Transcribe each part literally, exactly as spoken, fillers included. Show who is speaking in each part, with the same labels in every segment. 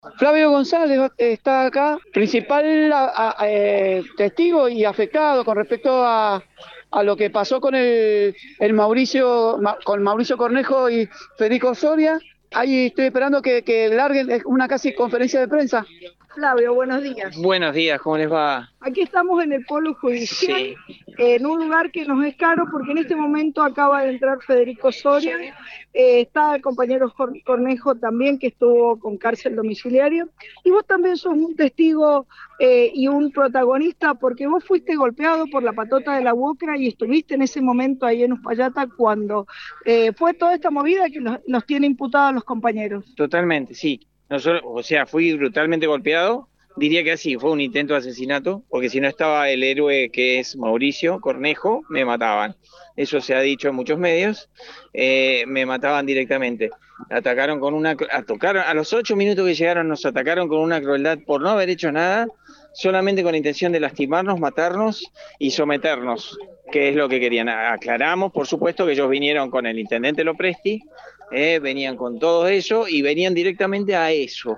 Speaker 1: Flavio González está acá, principal a- a- eh, testigo y afectado con respecto a, a lo que pasó con el, el Mauricio, Ma- con Mauricio Cornejo y Federico Soria. Ahí estoy esperando que, que larguen una casi conferencia de prensa. Flavio, buenos días.
Speaker 2: Buenos días, ¿cómo les va?
Speaker 1: Aquí estamos en el Polo Judicial,
Speaker 2: Sí,
Speaker 1: en un lugar que nos es caro porque en este momento acaba de entrar Federico Soria, eh, está el compañero Cornejo también que estuvo con cárcel domiciliario, y vos también sos un testigo eh, y un protagonista porque vos fuiste golpeado por la patota de la UOCRA y estuviste en ese momento ahí en Uspallata cuando eh, fue toda esta movida que los, los tiene imputados los compañeros.
Speaker 2: totalmente, sí. No solo, o sea, fui brutalmente golpeado, diría que así, fue un intento de asesinato, porque si no estaba el héroe que es Mauricio Cornejo, me mataban. Eso se ha dicho en muchos medios, eh, me mataban directamente. Atacaron con una, atacaron, a los ocho minutos que llegaron nos atacaron con una crueldad por no haber hecho nada, solamente con la intención de lastimarnos, matarnos y someternos, que es lo que querían. Aclaramos, por supuesto, que ellos vinieron con el intendente Lopresti, eh, venían con todo eso y venían directamente a eso.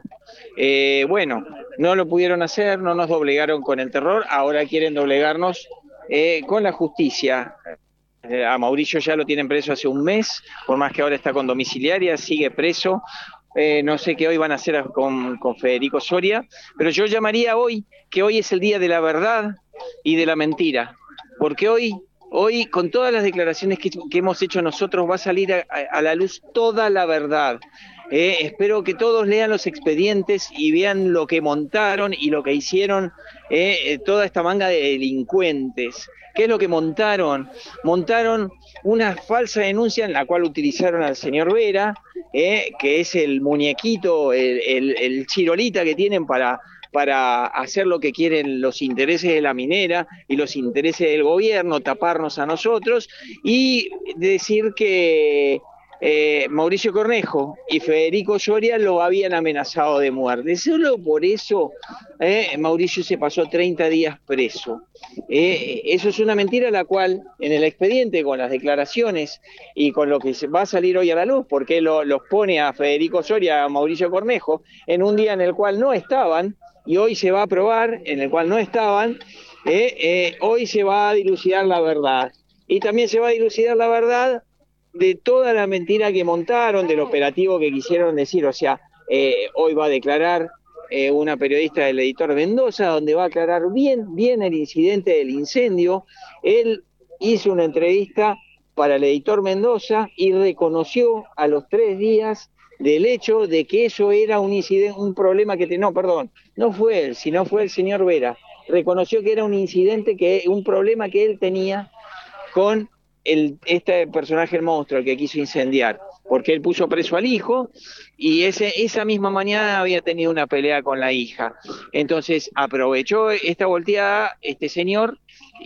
Speaker 2: Eh, bueno, no lo pudieron hacer, no nos doblegaron con el terror, ahora quieren doblegarnos eh, con la justicia. Eh, a Mauricio ya lo tienen preso hace un mes, por más que ahora está con domiciliaria, sigue preso. Eh, no sé qué hoy van a hacer con, con Federico Soria, pero yo llamaría hoy que hoy es el día de la verdad y de la mentira, porque hoy, hoy con todas las declaraciones que, que hemos hecho nosotros va a salir a, a la luz toda la verdad. Eh, espero que todos lean los expedientes y vean lo que montaron y lo que hicieron eh, toda esta manga de delincuentes. ¿Qué es lo que montaron? Montaron una falsa denuncia en la cual utilizaron al señor Vera, eh, que es el muñequito, el, el, el chirolita que tienen para, para hacer lo que quieren los intereses de la minera y los intereses del gobierno, taparnos a nosotros y decir que eh, Mauricio Cornejo y Federico Soria lo habían amenazado de muerte. Solo por eso eh, Mauricio se pasó treinta días preso. Eh, eso es una mentira la cual en el expediente, con las declaraciones y con lo que va a salir hoy a la luz, porque lo, los pone a Federico Soria y a Mauricio Cornejo en un día en el cual no estaban, y hoy se va a probar en el cual no estaban, eh, eh, hoy se va a dilucidar la verdad. Y también se va a dilucidar la verdad de toda la mentira que montaron, del operativo que quisieron decir. O sea, eh, hoy va a declarar eh, una periodista del editor Mendoza, donde va a aclarar bien, bien el incidente del incendio. Él hizo una entrevista para el editor Mendoza y reconoció a los tres días del hecho de que eso era un incidente, un problema que tenía, no, perdón, no fue él, sino fue el señor Vera. Reconoció que era un incidente, que un problema que él tenía con el, este personaje, el monstruo, el que quiso incendiar, porque él puso preso al hijo y ese, esa misma mañana había tenido una pelea con la hija. Entonces aprovechó esta volteada este señor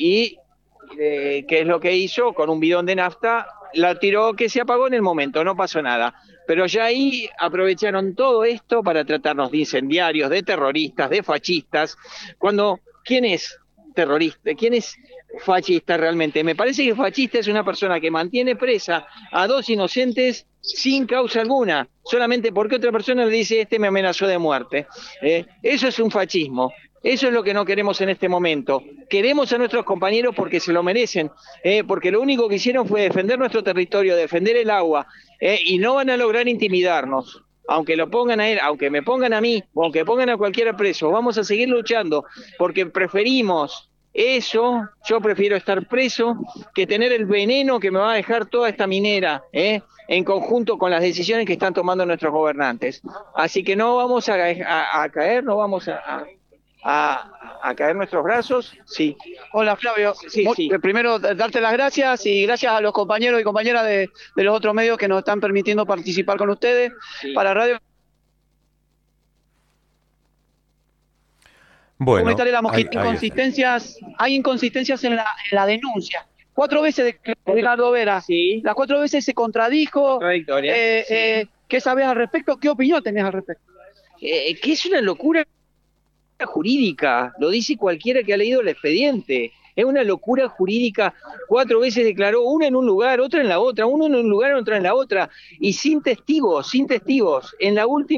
Speaker 2: y eh, ¿qué es lo que hizo? Con un bidón de nafta la tiró, que se apagó en el momento, no pasó nada. Pero ya ahí aprovecharon todo esto para tratarnos de incendiarios, de terroristas, de fascistas, cuando ¿quién es terrorista? ¿Quién es fascista realmente? Me parece que fascista es una persona que mantiene presa a dos inocentes sin causa alguna, solamente porque otra persona le dice este me amenazó de muerte. Eh, eso es un fascismo. Eso es lo que no queremos en este momento. Queremos a nuestros compañeros porque se lo merecen, eh, porque lo único que hicieron fue defender nuestro territorio, defender el agua, eh, y no van a lograr intimidarnos. Aunque lo pongan a él, aunque me pongan a mí, o aunque pongan a cualquiera preso, vamos a seguir luchando, porque preferimos eso. Yo prefiero estar preso que tener el veneno que me va a dejar toda esta minera, ¿eh? En conjunto con las decisiones que están tomando nuestros gobernantes. Así que no vamos a, a, a caer, no vamos a, a, a caer nuestros brazos. Sí.
Speaker 1: Hola Flavio,
Speaker 2: Sí,
Speaker 1: Muy,
Speaker 2: sí.
Speaker 1: primero darte las gracias y gracias a los compañeros y compañeras de, de los otros medios que nos están permitiendo participar con ustedes.
Speaker 2: Sí.
Speaker 1: Para Radio
Speaker 3: Bueno,
Speaker 1: Comunitaria La
Speaker 3: ahí,
Speaker 1: Mosquita,
Speaker 3: ahí está.
Speaker 1: inconsistencias, hay inconsistencias en la, en la denuncia. Cuatro veces de Ricardo Vera,
Speaker 2: Sí.
Speaker 1: las cuatro veces se contradijo.
Speaker 2: Contradictoria.
Speaker 1: Eh,
Speaker 2: Sí.
Speaker 1: eh, ¿Qué sabés al respecto? ¿Qué opinión tenés al respecto?
Speaker 2: Eh, que es una locura jurídica, lo dice cualquiera que ha leído el expediente. Es una locura jurídica. Cuatro veces declaró, una en un lugar, otra en la otra, uno en un lugar, otra en la otra, y sin testigos, sin testigos. En la última,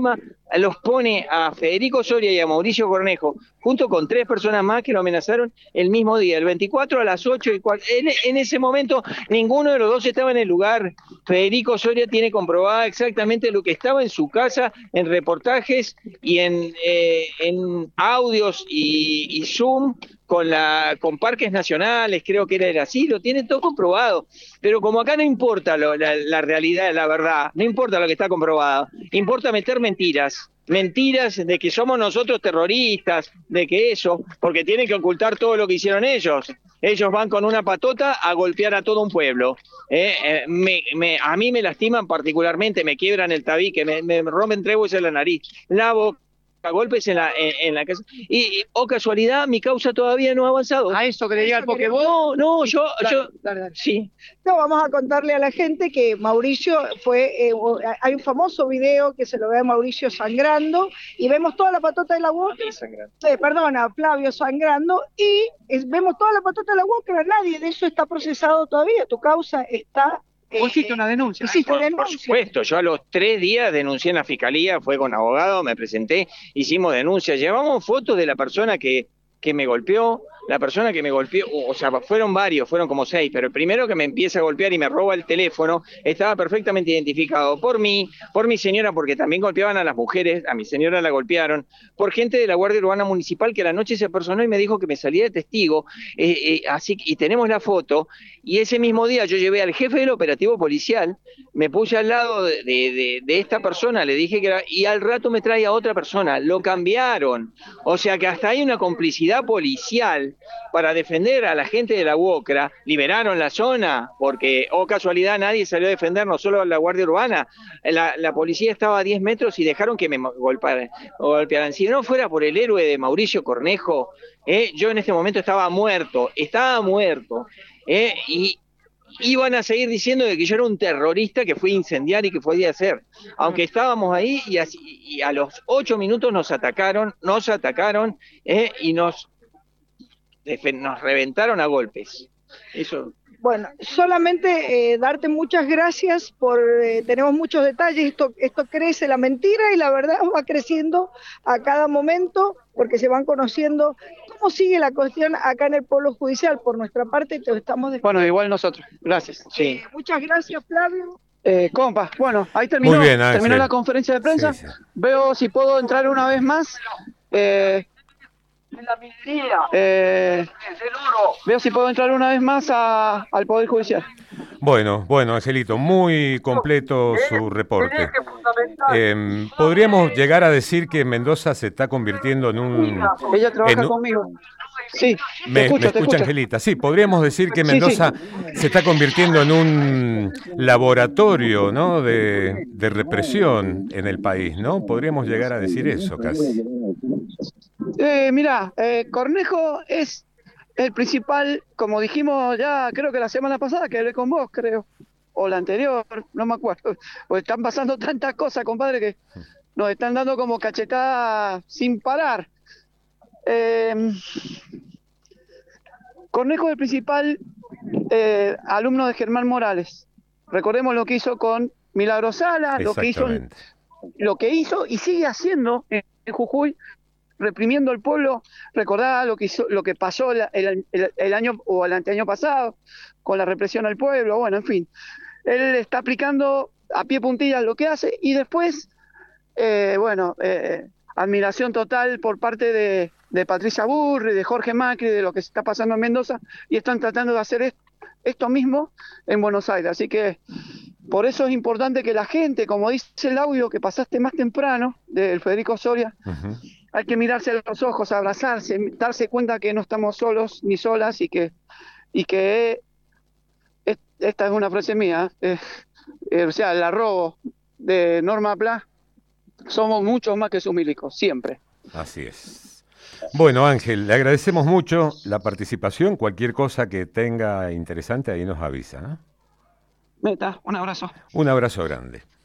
Speaker 2: los pone a Federico Soria y a Mauricio Cornejo, junto con tres personas más que lo amenazaron el mismo día, el veinticuatro a las ocho y cuatro. En, en ese momento ninguno de los dos estaba en el lugar. Federico Soria tiene comprobada exactamente lo que estaba en su casa, en reportajes y en, eh, en audios y, y Zoom, con la con parques nacionales, creo que era el asilo, tiene todo comprobado. Pero como acá no importa lo, la, la realidad, la verdad, no importa lo que está comprobado, importa meter mentiras, mentiras de que somos nosotros terroristas, de que eso, porque tienen que ocultar todo lo que hicieron ellos. Ellos van con una patota a golpear a todo un pueblo. Eh, eh, me, me, a mí me lastiman particularmente, me quiebran el tabique, me, me rompen tres huesos en la nariz, la boca, a golpes en la en, en la casa y, y oh casualidad mi causa todavía no ha avanzado.
Speaker 3: A eso quería llegar, porque vos
Speaker 2: no no yo
Speaker 3: dale,
Speaker 2: yo
Speaker 3: dale, dale.
Speaker 2: sí
Speaker 1: no, vamos a contarle a la gente que Mauricio fue, eh, hay un famoso video que se lo ve a Mauricio sangrando y vemos toda la patota de la Walker, eh, perdona, Flavio sangrando y es, vemos toda la patota de la Walker, nadie de eso está procesado todavía, tu causa está.
Speaker 3: Vos hiciste una denuncia.
Speaker 1: Hiciste
Speaker 2: por,
Speaker 1: denuncia.
Speaker 2: por supuesto, yo a los tres días denuncié en la fiscalía, fue con abogado, me presenté, hicimos denuncia, llevamos fotos de la persona que, que me golpeó, la persona que me golpeó, o sea, fueron varios, fueron como seis, pero el primero que me empieza a golpear y me roba el teléfono estaba perfectamente identificado por mí, por mi señora, porque también golpeaban a las mujeres, a mi señora la golpearon, por gente de la Guardia Urbana Municipal que a la noche se apersonó y me dijo que me salía de testigo, eh, eh, así y tenemos la foto, y ese mismo día yo llevé al jefe del operativo policial, me puse al lado de, de, de esta persona, le dije que era, y al rato me trae a otra persona, lo cambiaron, o sea que hasta hay una complicidad policial para defender a la gente de la UOCRA, liberaron la zona, porque, oh casualidad, nadie salió a defendernos, solo la Guardia Urbana, la, la policía estaba a diez metros y dejaron que me golpearan, golpearan. Si no fuera por el héroe de Mauricio Cornejo, eh, yo en este momento estaba muerto, estaba muerto, eh, y iban a seguir diciendo de que yo era un terrorista que fui a incendiar y que podía hacer, aunque estábamos ahí y, así, y a los ocho minutos nos atacaron, nos atacaron eh, y nos nos reventaron a golpes. Eso.
Speaker 1: Bueno, solamente eh, darte muchas gracias por, eh, tenemos muchos detalles, esto, esto crece la mentira y la verdad va creciendo a cada momento porque se van conociendo. ¿Cómo sigue la cuestión acá en el Polo Judicial? Por nuestra parte te estamos despidiendo.
Speaker 3: Bueno, igual nosotros, gracias.
Speaker 1: Sí. Eh, muchas gracias, Flavio.
Speaker 3: Eh, compa, bueno, ahí terminó,
Speaker 4: Muy bien,
Speaker 3: terminó la conferencia de prensa. Sí, sí. Veo si puedo entrar una vez más. Eh,
Speaker 5: La mentira.
Speaker 3: Eh,
Speaker 5: es el oro.
Speaker 3: Veo si puedo entrar una vez más a, al Poder Judicial.
Speaker 4: Bueno, bueno, Angelito, muy completo su reporte. Eh, podríamos llegar a decir que Mendoza se está convirtiendo en un...
Speaker 3: Ella trabaja
Speaker 4: en,
Speaker 3: conmigo. Sí, te
Speaker 4: me,
Speaker 3: escucho,
Speaker 4: me
Speaker 3: te
Speaker 4: escucha
Speaker 3: escucho.
Speaker 4: Angelita. Sí, podríamos decir que Mendoza
Speaker 3: sí, sí.
Speaker 4: se está convirtiendo en un laboratorio, ¿no? de, de represión en el país, ¿no? Podríamos llegar a decir eso casi.
Speaker 3: Eh, mira, eh, Cornejo es el principal, como dijimos ya, creo que la semana pasada que hablé con vos, creo, o la anterior, no me acuerdo, pues están pasando tantas cosas, compadre, que nos están dando como cachetadas sin parar. Eh, Cornejo es el principal eh, alumno de Germán Morales. Recordemos lo que hizo con Milagro Sala, lo que hizo, lo que hizo y sigue haciendo en Jujuy, reprimiendo al pueblo. Recordá lo que hizo, lo que pasó el, el, el, el año o el anteaño pasado con la represión al pueblo. Bueno, en fin, él está aplicando a pie puntillas lo que hace y después, eh, bueno, eh, admiración total por parte de, de Patricia Burri, de Jorge Macri, de lo que se está pasando en Mendoza y están tratando de hacer esto, esto mismo en Buenos Aires. Así que por eso es importante que la gente, como dice el audio que pasaste más temprano del Federico Soria, uh-huh. hay que mirarse a los ojos, abrazarse, darse cuenta que no estamos solos ni solas y que, y que es, esta es una frase mía, eh, eh, o sea, la robo de Norma Pla, somos muchos más que sus milicos, siempre.
Speaker 4: Así es. Bueno, Ángel, le agradecemos mucho la participación, cualquier cosa que tenga interesante ahí nos avisa, ¿eh?
Speaker 3: Meta, un abrazo.
Speaker 4: Un abrazo grande.